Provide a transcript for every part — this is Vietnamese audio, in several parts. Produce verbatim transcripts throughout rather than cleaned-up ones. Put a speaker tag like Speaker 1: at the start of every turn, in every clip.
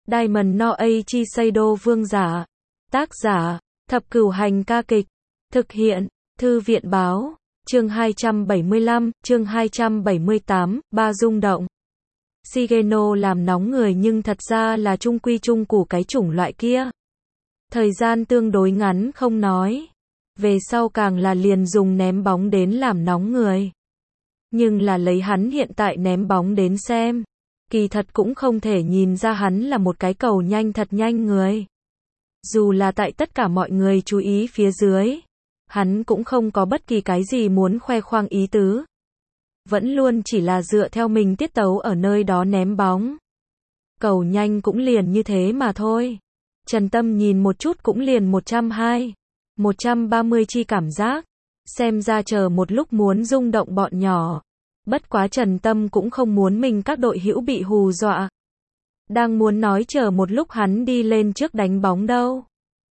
Speaker 1: Diamond no Eiichi Seido Vương giả. Tác giả, Thập Cửu Hành ca kịch. Thực hiện, Thư viện báo. Chương hai trăm bảy mươi lăm, chương hai trăm bảy mươi tám, ba rung động. Shigeno làm nóng người nhưng thật ra là trung quy trung củ cái chủng loại kia. Thời gian tương đối ngắn không nói. Về sau càng là liền dùng ném bóng đến làm nóng người. Nhưng là lấy hắn hiện tại ném bóng đến xem. Kỳ thật cũng không thể nhìn ra hắn là một cái cầu nhanh thật nhanh người. Dù là tại tất cả mọi người chú ý phía dưới. Hắn cũng không có bất kỳ cái gì muốn khoe khoang ý tứ. Vẫn luôn chỉ là dựa theo mình tiết tấu ở nơi đó ném bóng. Cầu nhanh cũng liền như thế mà thôi. Trần Tâm nhìn một chút cũng liền một trăm hai mươi, một trăm ba mươi chi cảm giác. Xem ra chờ một lúc muốn rung động bọn nhỏ. Bất quá Trần Tâm cũng không muốn mình các đội hữu bị hù dọa. Đang muốn nói chờ một lúc hắn đi lên trước đánh bóng đâu.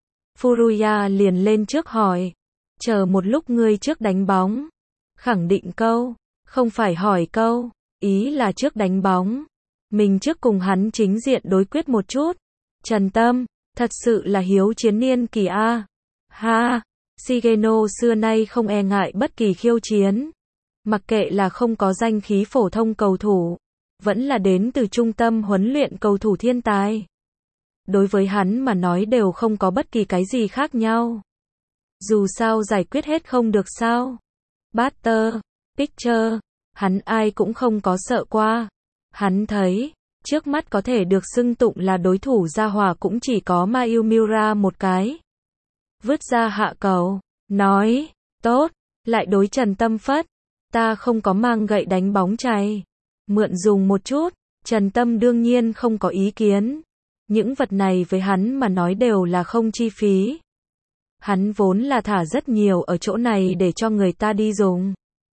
Speaker 1: Furuya liền lên trước hỏi. Chờ một lúc ngươi trước đánh bóng. Khẳng định câu. Không phải hỏi câu. Ý là trước đánh bóng. Mình trước cùng hắn chính diện đối quyết một chút. Trần Tâm. Thật sự là hiếu chiến niên kỳ A. Ha. Shigeno xưa nay không e ngại bất kỳ khiêu chiến. Mặc kệ là không có danh khí phổ thông cầu thủ. Vẫn là đến từ trung tâm huấn luyện cầu thủ thiên tài. Đối với hắn mà nói đều không có bất kỳ cái gì khác nhau. Dù sao giải quyết hết không được sao. Butter, Picture, hắn ai cũng không có sợ qua. Hắn thấy, trước mắt có thể được xưng tụng là đối thủ gia hỏa cũng chỉ có Mayumura một cái. Vứt ra hạ cầu, nói, tốt, lại đối Trần Tâm phất. Ta không có mang gậy đánh bóng chày. Mượn dùng một chút, Trần Tâm đương nhiên không có ý kiến. Những vật này với hắn mà nói đều là không chi phí. Hắn vốn là thả rất nhiều ở chỗ này để cho người ta đi dùng.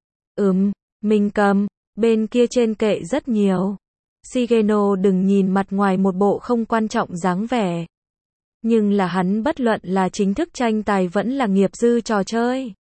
Speaker 1: Ừm, mình cầm, bên kia trên kệ rất nhiều. Shigeno đừng nhìn mặt ngoài một bộ không quan trọng dáng vẻ. Nhưng là hắn bất luận là chính thức tranh tài vẫn là nghiệp dư trò chơi.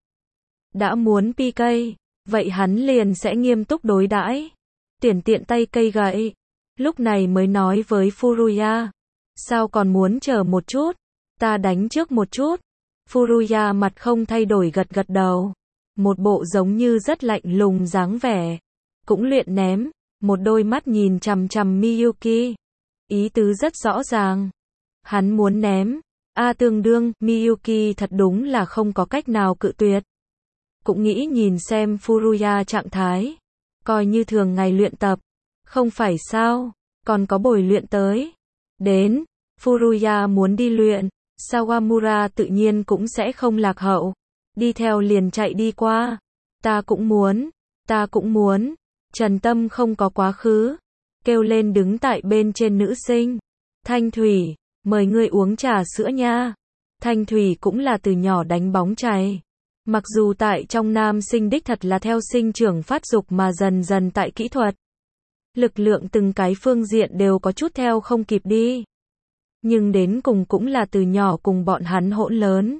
Speaker 1: Đã muốn pê ca, vậy hắn liền sẽ nghiêm túc đối đãi. Tiền tiện tay cây gậy. Lúc này mới nói với Furuya. Sao còn muốn chờ một chút? Ta đánh trước một chút. Furuya mặt không thay đổi gật gật đầu. Một bộ giống như rất lạnh lùng dáng vẻ. Cũng luyện ném. Một đôi mắt nhìn chằm chằm Miyuki. Ý tứ rất rõ ràng. Hắn muốn ném. A tương đương, Miyuki thật đúng là không có cách nào cự tuyệt. Cũng nghĩ nhìn xem Furuya trạng thái. Coi như thường ngày luyện tập. Không phải sao, còn có buổi luyện tới. Đến, Furuya muốn đi luyện. Sawamura tự nhiên cũng sẽ không lạc hậu. Đi theo liền chạy đi qua. Ta cũng muốn, ta cũng muốn. Trần Tâm không có quá khứ. Kêu lên đứng tại bên trên nữ sinh. Thanh Thủy, mời ngươi uống trà sữa nha. Thanh Thủy cũng là từ nhỏ đánh bóng chày. Mặc dù tại trong nam sinh đích thật là theo sinh trưởng phát dục mà dần dần tại kỹ thuật. Lực lượng từng cái phương diện đều có chút theo không kịp đi. Nhưng đến cùng cũng là từ nhỏ cùng bọn hắn hỗn lớn.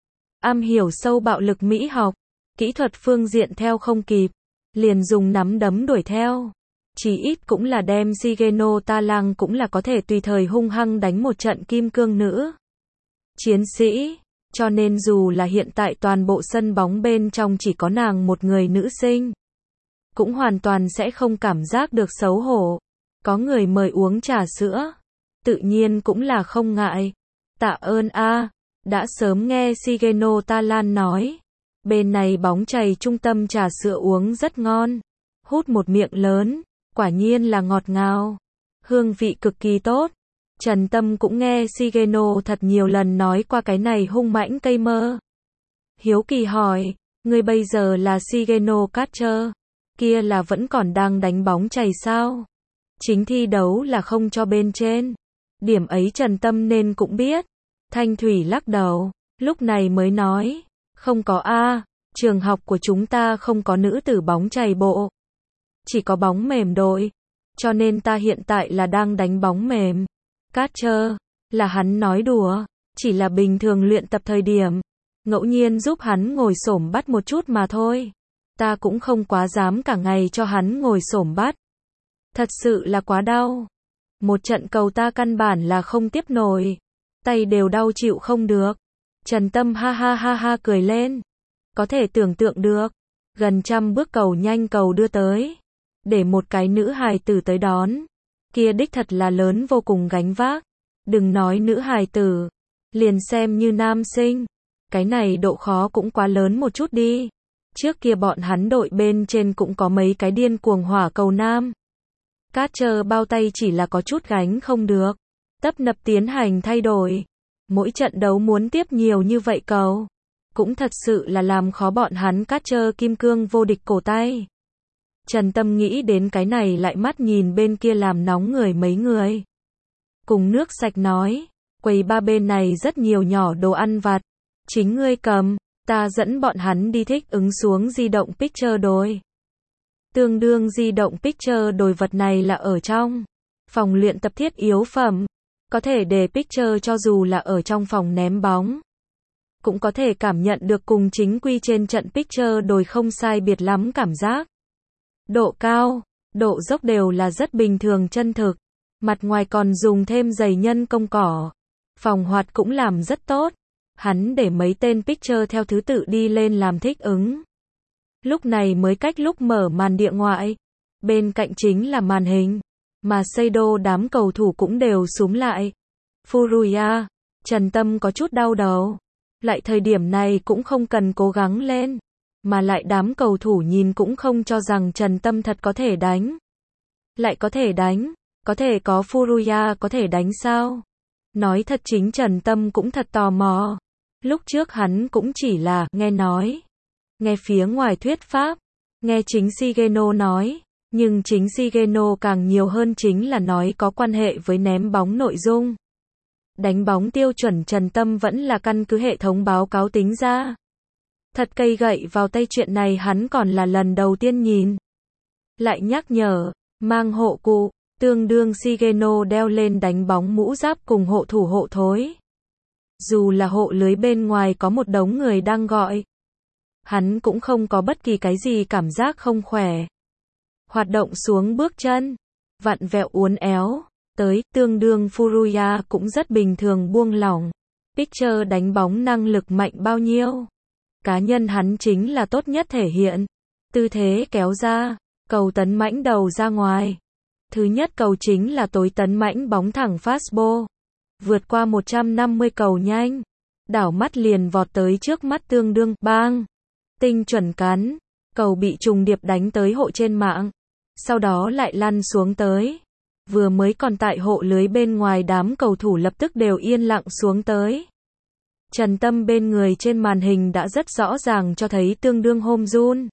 Speaker 1: Am hiểu sâu bạo lực mỹ học. Kỹ thuật phương diện theo không kịp. Liền dùng nắm đấm đuổi theo. Chỉ ít cũng là đem Shigeno Talang cũng là có thể tùy thời hung hăng đánh một trận kim cương nữ. Chiến sĩ. Cho nên dù là hiện tại toàn bộ sân bóng bên trong chỉ có nàng một người nữ sinh. Cũng hoàn toàn sẽ không cảm giác được xấu hổ. Có người mời uống trà sữa. Tự nhiên cũng là không ngại. Tạ ơn a. Đã sớm nghe Shigeno Talan nói. Bên này bóng chày trung tâm trà sữa uống rất ngon. Hút một miệng lớn. Quả nhiên là ngọt ngào. Hương vị cực kỳ tốt. Trần Tâm cũng nghe Shigeno thật nhiều lần nói qua cái này hung mãnh cây mơ. Hiếu kỳ hỏi. Ngươi bây giờ là Shigeno Catcher. Kia là vẫn còn đang đánh bóng chày sao? Chính thi đấu là không cho bên trên. Điểm ấy Trần Tâm nên cũng biết. Thanh Thủy lắc đầu. Lúc này mới nói. Không có a, trường học của chúng ta không có nữ tử bóng chày bộ. Chỉ có bóng mềm đội. Cho nên ta hiện tại là đang đánh bóng mềm. Catcher, là hắn nói đùa. Chỉ là bình thường luyện tập thời điểm. Ngẫu nhiên giúp hắn ngồi xổm bắt một chút mà thôi. Ta cũng không quá dám cả ngày cho hắn ngồi xổm bắt. Thật sự là quá đau. Một trận cầu ta căn bản là không tiếp nổi. Tay đều đau chịu không được. Trần Tâm ha ha ha ha cười lên. Có thể tưởng tượng được. Gần trăm bước cầu nhanh cầu đưa tới. Để một cái nữ hài tử tới đón. Kia đích thật là lớn vô cùng gánh vác. Đừng nói nữ hài tử. Liền xem như nam sinh. Cái này độ khó cũng quá lớn một chút đi. Trước kia bọn hắn đội bên trên cũng có mấy cái điên cuồng hỏa cầu nam. Cát chờ bao tay chỉ là có chút gánh không được. Tấp nập tiến hành thay đổi. Mỗi trận đấu muốn tiếp nhiều như vậy cầu. Cũng thật sự là làm khó bọn hắn Cát chờ kim cương vô địch cổ tay. Trần Tâm nghĩ đến cái này lại mắt nhìn bên kia làm nóng người mấy người. Cùng nước sạch nói. Quầy ba bên này rất nhiều nhỏ đồ ăn vặt. Chính ngươi cầm. Ta dẫn bọn hắn đi thích ứng xuống di động picture đồi. Tương đương di động picture đồi vật này là ở trong phòng luyện tập thiết yếu phẩm. Có thể để picture cho dù là ở trong phòng ném bóng. Cũng có thể cảm nhận được cùng chính quy trên trận picture đồi không sai biệt lắm cảm giác. Độ cao, độ dốc đều là rất bình thường chân thực. Mặt ngoài còn dùng thêm giày nhân công cỏ. Phòng hoạt cũng làm rất tốt. Hắn để mấy tên pitcher theo thứ tự đi lên làm thích ứng. Lúc này mới cách lúc mở màn địa ngoại. Bên cạnh chính là màn hình. Mà Seido đám cầu thủ cũng đều súm lại. Furuya, Trần Tâm có chút đau đầu. Lại thời điểm này cũng không cần cố gắng lên. Mà lại đám cầu thủ nhìn cũng không cho rằng Trần Tâm thật có thể đánh. Lại có thể đánh. Có thể có Furuya có thể đánh sao? Nói thật chính Trần Tâm cũng thật tò mò. Lúc trước hắn cũng chỉ là nghe nói. Nghe phía ngoài thuyết pháp. Nghe chính Shigeno nói. Nhưng chính Shigeno càng nhiều hơn chính là nói có quan hệ với ném bóng nội dung. Đánh bóng tiêu chuẩn Trần Tâm vẫn là căn cứ hệ thống báo cáo tính ra. Thật cây gậy vào tay chuyện này hắn còn là lần đầu tiên nhìn. Lại nhắc nhở, mang hộ cụ. Tương đương Shigeno đeo lên đánh bóng mũ giáp cùng hộ thủ hộ thối. Dù là hộ lưới bên ngoài có một đống người đang gọi. Hắn cũng không có bất kỳ cái gì cảm giác không khỏe. Hoạt động xuống bước chân. Vặn vẹo uốn éo. Tới, tương đương Furuya cũng rất bình thường buông lỏng. Pitcher đánh bóng năng lực mạnh bao nhiêu. Cá nhân hắn chính là tốt nhất thể hiện. Tư thế kéo ra. Cầu tấn mãnh đầu ra ngoài. Thứ nhất cầu chính là tối tấn mãnh bóng thẳng fastball. Vượt qua một trăm năm mươi cầu nhanh. Đảo mắt liền vọt tới trước mắt tương đương, bang. Tinh chuẩn cắn. Cầu bị trùng điệp đánh tới hộ trên mạng. Sau đó lại lăn xuống tới. Vừa mới còn tại hộ lưới bên ngoài đám cầu thủ lập tức đều yên lặng xuống tới. Trần Tâm bên người trên màn hình đã rất rõ ràng cho thấy tương đương home run.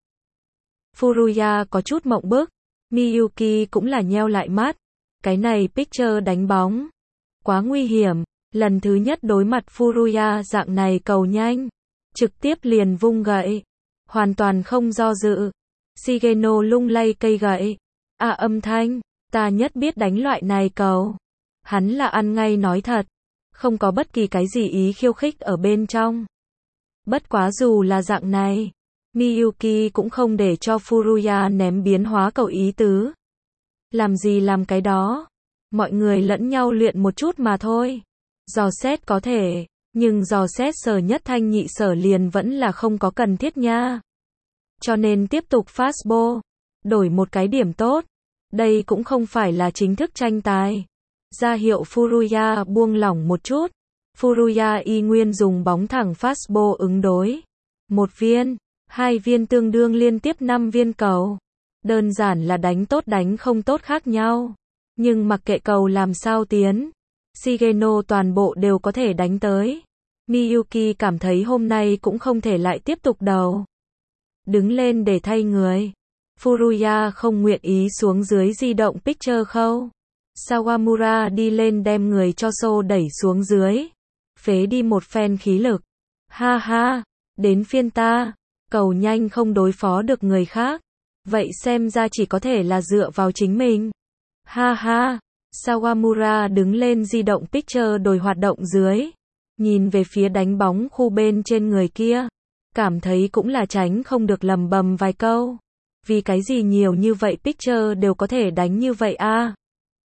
Speaker 1: Furuya có chút mộng bức. Miyuki cũng là nheo lại mắt. Cái này pitcher đánh bóng. Quá nguy hiểm. Lần thứ nhất đối mặt Furuya dạng này cầu nhanh. Trực tiếp liền vung gậy. Hoàn toàn không do dự. Shigeno lung lay cây gậy. À âm thanh. Ta nhất biết đánh loại này cầu. Hắn là ăn ngay nói thật. Không có bất kỳ cái gì ý khiêu khích ở bên trong. Bất quá dù là dạng này. Miyuki cũng không để cho Furuya ném biến hóa cầu ý tứ. Làm gì làm cái đó. Mọi người lẫn nhau luyện một chút mà thôi. Dò xét có thể. Nhưng dò xét sở nhất thanh nhị sở liền vẫn là không có cần thiết nha. Cho nên tiếp tục fastball. Đổi một cái điểm tốt. Đây cũng không phải là chính thức tranh tài. Ra hiệu Furuya buông lỏng một chút. Furuya y nguyên dùng bóng thẳng fastball ứng đối. Một viên. Hai viên tương đương liên tiếp năm viên cầu. Đơn giản là đánh tốt đánh không tốt khác nhau. Nhưng mặc kệ cầu làm sao tiến. Shigeno toàn bộ đều có thể đánh tới. Miyuki cảm thấy hôm nay cũng không thể lại tiếp tục đầu. Đứng lên để thay người. Furuya không nguyện ý xuống dưới di động pitcher khâu. Sawamura đi lên đem người cho xô đẩy xuống dưới. Phế đi một phen khí lực. Ha ha, đến phiên ta. Cầu nhanh không đối phó được người khác. Vậy xem ra chỉ có thể là dựa vào chính mình. Ha ha. Sawamura đứng lên di động pitcher đồi hoạt động dưới. Nhìn về phía đánh bóng khu bên trên người kia. Cảm thấy cũng là tránh không được lầm bầm vài câu. Vì cái gì nhiều như vậy pitcher đều có thể đánh như vậy a?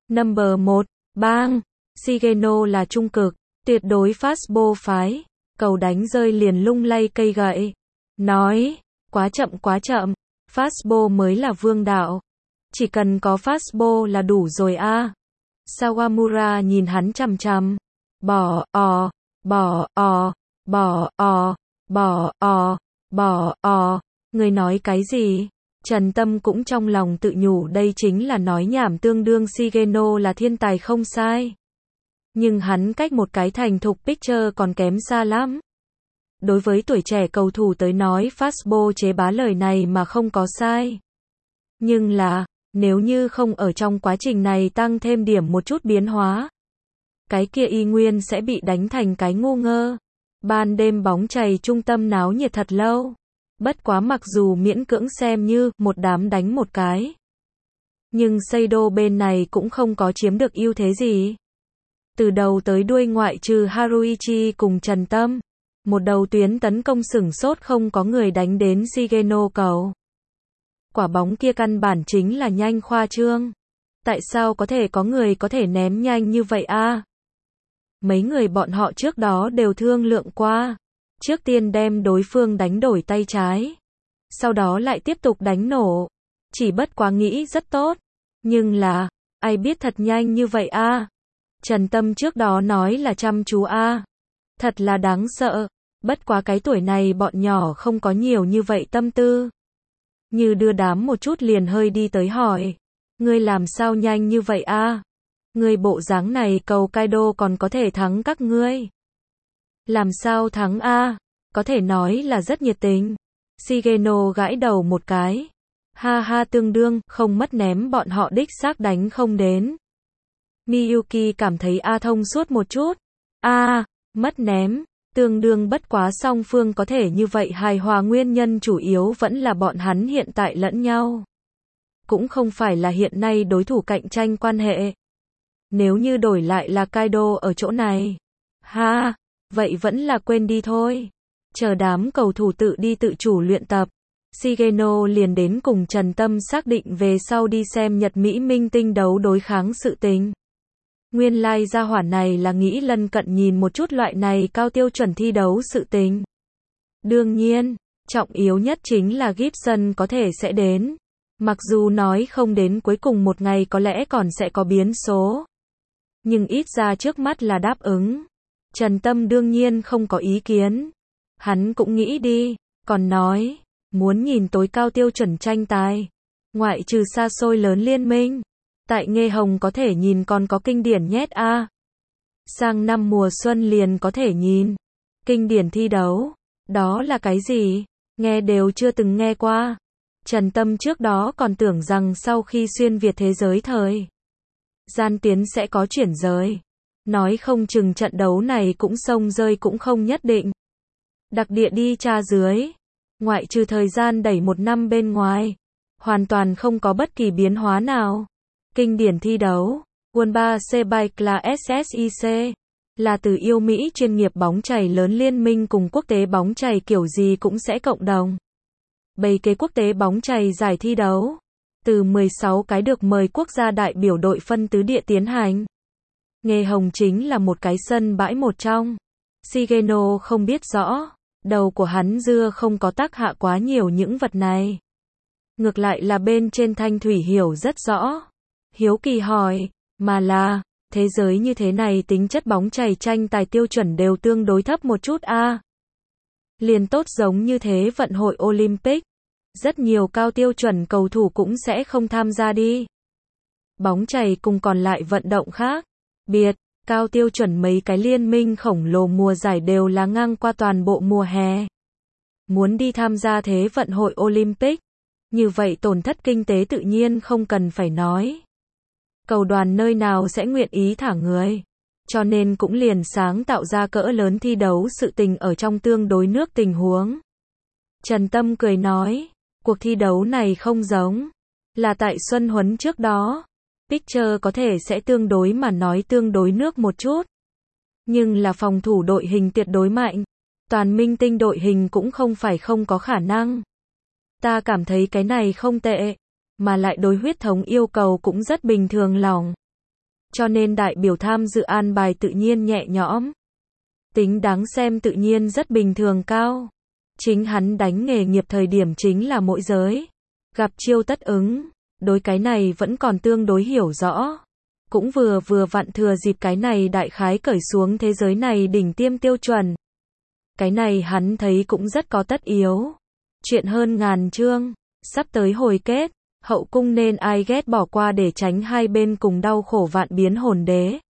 Speaker 1: Number một, bang. Shigeno là trung cực, tuyệt đối fastball phái. Cầu đánh rơi liền lung lay cây gậy. Nói, quá chậm quá chậm. Fastball mới là vương đạo. Chỉ cần có fastball là đủ rồi a. À. Sawamura nhìn hắn chằm chằm. Bỏ, ò, bỏ, ò, bỏ, ò, bỏ, ò, bỏ, ò. Người nói cái gì? Trần Tâm cũng trong lòng tự nhủ đây chính là nói nhảm tương đương Shigeno là thiên tài không sai. Nhưng hắn cách một cái thành thục pitcher còn kém xa lắm. Đối với tuổi trẻ cầu thủ tới nói fastball chế bá lời này mà không có sai. Nhưng là, nếu như không ở trong quá trình này tăng thêm điểm một chút biến hóa, cái kia y nguyên sẽ bị đánh thành cái ngu ngơ. Ban đêm bóng chày trung tâm náo nhiệt thật lâu. Bất quá mặc dù miễn cưỡng xem như một đám đánh một cái. Nhưng Seido bên này cũng không có chiếm được ưu thế gì. Từ đầu tới đuôi ngoại trừ Haruichi cùng Trần Tâm. Một đầu tuyến tấn công sửng sốt không có người đánh đến Shigeno cầu. Quả bóng kia căn bản chính là nhanh khoa trương. Tại sao có thể có người có thể ném nhanh như vậy a? À? Mấy người bọn họ trước đó đều thương lượng qua. Trước tiên đem đối phương đánh đổi tay trái. Sau đó lại tiếp tục đánh nổ. Chỉ bất quá nghĩ rất tốt. Nhưng là, ai biết thật nhanh như vậy a? À? Trần Tâm trước đó nói là chăm chú a. À? Thật là đáng sợ. Bất quá cái tuổi này bọn nhỏ không có nhiều như vậy tâm tư. Như đưa đám một chút liền hơi đi tới hỏi. Ngươi làm sao nhanh như vậy a? À? Ngươi bộ dáng này cầu Kaido còn có thể thắng các ngươi. Làm sao thắng a? À? Có thể nói là rất nhiệt tình. Shigeno gãi đầu một cái. Ha ha tương đương, không mất ném bọn họ đích xác đánh không đến. Miyuki cảm thấy A thông suốt một chút. A, à, mất ném. Tương đương bất quá song phương có thể như vậy hài hòa nguyên nhân chủ yếu vẫn là bọn hắn hiện tại lẫn nhau. Cũng không phải là hiện nay đối thủ cạnh tranh quan hệ. Nếu như đổi lại là Kaido ở chỗ này. Ha, vậy vẫn là quên đi thôi. Chờ đám cầu thủ tự đi tự chủ luyện tập. Shigeno liền đến cùng Trần Tâm xác định về sau đi xem Nhật Mỹ minh tinh đấu đối kháng sự tình. Nguyên lai gia hỏa này là nghĩ lân cận nhìn một chút loại này cao tiêu chuẩn thi đấu sự tình. Đương nhiên, trọng yếu nhất chính là Gibson có thể sẽ đến. Mặc dù nói không đến cuối cùng một ngày có lẽ còn sẽ có biến số. Nhưng ít ra trước mắt là đáp ứng. Trần Tâm đương nhiên không có ý kiến. Hắn cũng nghĩ đi, còn nói, muốn nhìn tối cao tiêu chuẩn tranh tài. Ngoại trừ xa xôi lớn liên minh. Tại Nghê Hồng có thể nhìn còn có kinh điển nhét a. À. Sang năm mùa xuân liền có thể nhìn. Kinh điển thi đấu. Đó là cái gì? Nghe đều chưa từng nghe qua. Trần Tâm trước đó còn tưởng rằng sau khi xuyên Việt thế giới thời gian tiến sẽ có chuyển giới. Nói không chừng trận đấu này cũng xông rơi cũng không nhất định. Đặc địa đi tra dưới. Ngoại trừ thời gian đẩy một năm bên ngoài. Hoàn toàn không có bất kỳ biến hóa nào. Kinh điển thi đấu, World Series là ét ét i xê, là từ yêu Mỹ chuyên nghiệp bóng chày lớn liên minh cùng quốc tế bóng chày kiểu gì cũng sẽ cộng đồng. Bày kế quốc tế bóng chày giải thi đấu, từ mười sáu cái được mời quốc gia đại biểu đội phân tứ địa tiến hành. Nghê Hồng chính là một cái sân bãi một trong. Shigeno không biết rõ, đầu của hắn dưa không có tác hạ quá nhiều những vật này. Ngược lại là bên trên Thanh Thủy hiểu rất rõ. Hiếu kỳ hỏi, mà là, thế giới như thế này tính chất bóng chày tranh tài tiêu chuẩn đều tương đối thấp một chút a. À. Liền tốt giống như thế vận hội Olympic, rất nhiều cao tiêu chuẩn cầu thủ cũng sẽ không tham gia đi. Bóng chày cùng còn lại vận động khác, biệt, cao tiêu chuẩn mấy cái liên minh khổng lồ mùa giải đều là ngang qua toàn bộ mùa hè. Muốn đi tham gia thế vận hội Olympic, như vậy tổn thất kinh tế tự nhiên không cần phải nói. Cầu đoàn nơi nào sẽ nguyện ý thả người. Cho nên cũng liền sáng tạo ra cỡ lớn thi đấu sự tình ở trong tương đối nước tình huống. Trần Tâm cười nói, cuộc thi đấu này không giống. Là tại Xuân Huấn trước đó. Pitcher có thể sẽ tương đối mà nói tương đối nước một chút. Nhưng là phòng thủ đội hình tuyệt đối mạnh. Toàn minh tinh đội hình cũng không phải không có khả năng. Ta cảm thấy cái này không tệ. Mà lại đối huyết thống yêu cầu cũng rất bình thường lòng. cho nên đại biểu tham dự an bài tự nhiên nhẹ nhõm. Tính đáng xem tự nhiên rất bình thường cao. Chính hắn đánh nghề nghiệp thời điểm chính là mỗi giới. Gặp chiêu tất ứng, đối cái này vẫn còn tương đối hiểu rõ. Cũng vừa vừa vặn thừa dịp cái này đại khái cởi xuống thế giới này đỉnh tiêm tiêu chuẩn. Cái này hắn thấy cũng rất có tất yếu. Chuyện hơn ngàn chương, sắp tới hồi kết, hậu cung nên ai ghét bỏ qua để tránh hai bên cùng đau khổ vạn biến hồn đế.